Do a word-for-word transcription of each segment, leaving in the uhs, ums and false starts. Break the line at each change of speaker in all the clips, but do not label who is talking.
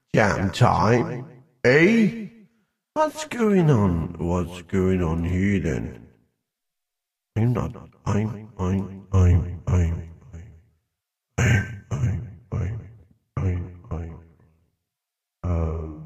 Jam time, eh? What's going on? What's going on here then? I'm not. I'm. I'm. I'm. I'm. I'm. I'm. I'm. I'm. I'm. Um.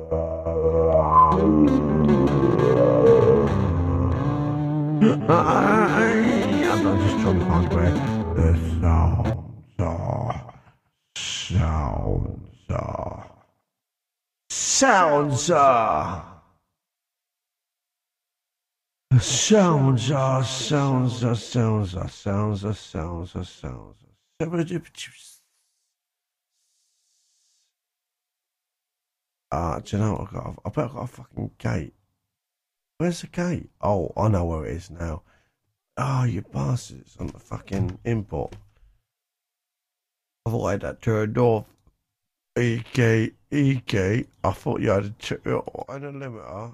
I'm not just trying to find where the sounds are. Sounds are. Sounds are. Sounds are. Sounds are. Sounds are. Sounds are. Sounds are. Sounds are. Ah, do you know what I got? I bet I got a fucking gate. Where's the gate? Oh, I know where it is now. Oh, you bastards on the fucking import. I thought I had that turned off. E-gate, E-gate. I thought you had a, t- had a limiter.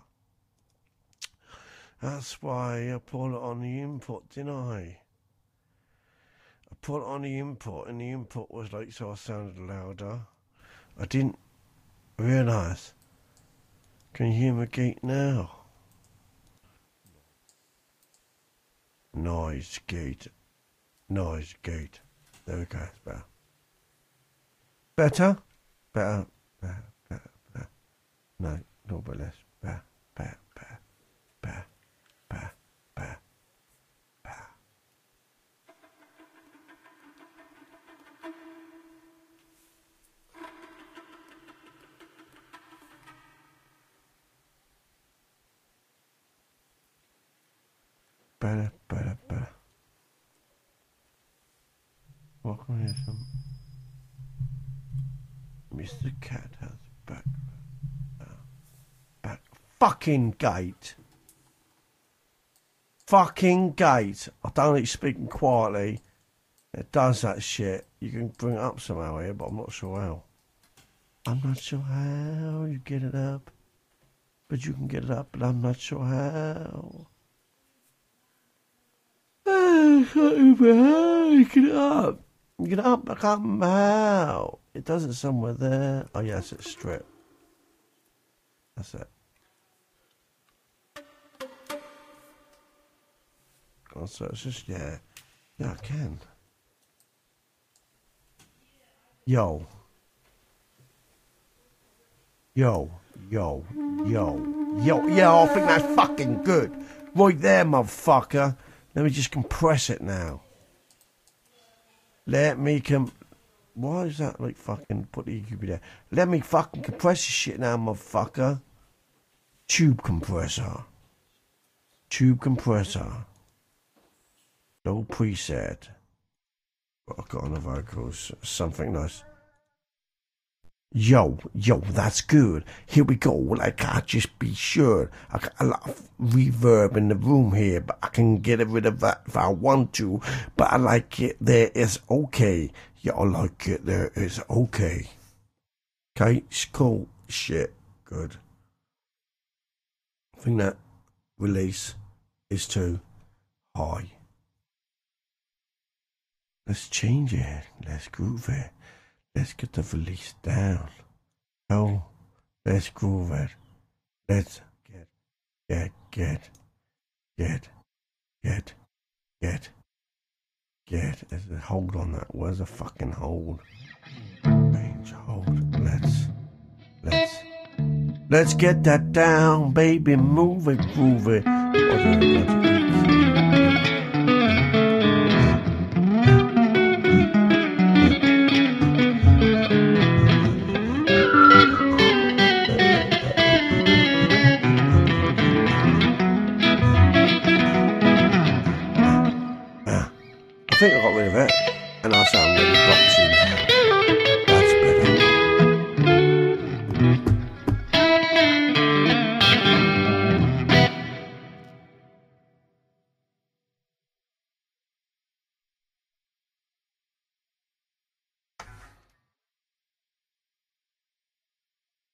That's why I put it on the input, didn't I? I put it on the input, and the input was like, so I sounded louder. I didn't realise. Can you hear my gate now? Noise gate. Noise gate. There we go, it's better. Better? Better, better, better, better. No, no, but less. Better, better, better, better, better, better, better. Better, better, better. What can I hear some? Mister Cat has back. Uh, back. Fucking gate. Fucking gate. I don't like speaking quietly. It does that shit. You can bring it up somehow here, but I'm not sure how. I'm not sure how you get it up. But you can get it up, but I'm not sure how. I can't even how you get it up. You get it up, I can't remember how. It doesn't somewhere there. Oh yes, it's strip. That's it. Oh, so it's just, yeah. Yeah, I can. Yo. Yo. Yo. Yo. Yo. Yo, I think that's fucking good. Right there, motherfucker. Let me just compress it now. Let me com... Why is that like fucking... Put the E Q B there. Let me fucking compress this shit now, motherfucker. Tube compressor. Tube compressor. No preset. I've got on the vocals. Something nice. Yo, yo, that's good. Here we go. Like, I just be sure. I got a lot of reverb in the room here, but I can get rid of that if I want to. But I like it there. It's okay. Yeah, I like it there. It's okay. Okay, it's cool. Shit, good. I think that release is too high. Let's change it. Let's groove it. Let's get the release down. Oh, let's groove it. Let's get, get, get, get, get, get, get. There's a hold on that. Where's the fucking hold? Range hold. Let's, let's, let's get that down, baby. Move it, groove it. I think I got rid of it, and I sound really boxy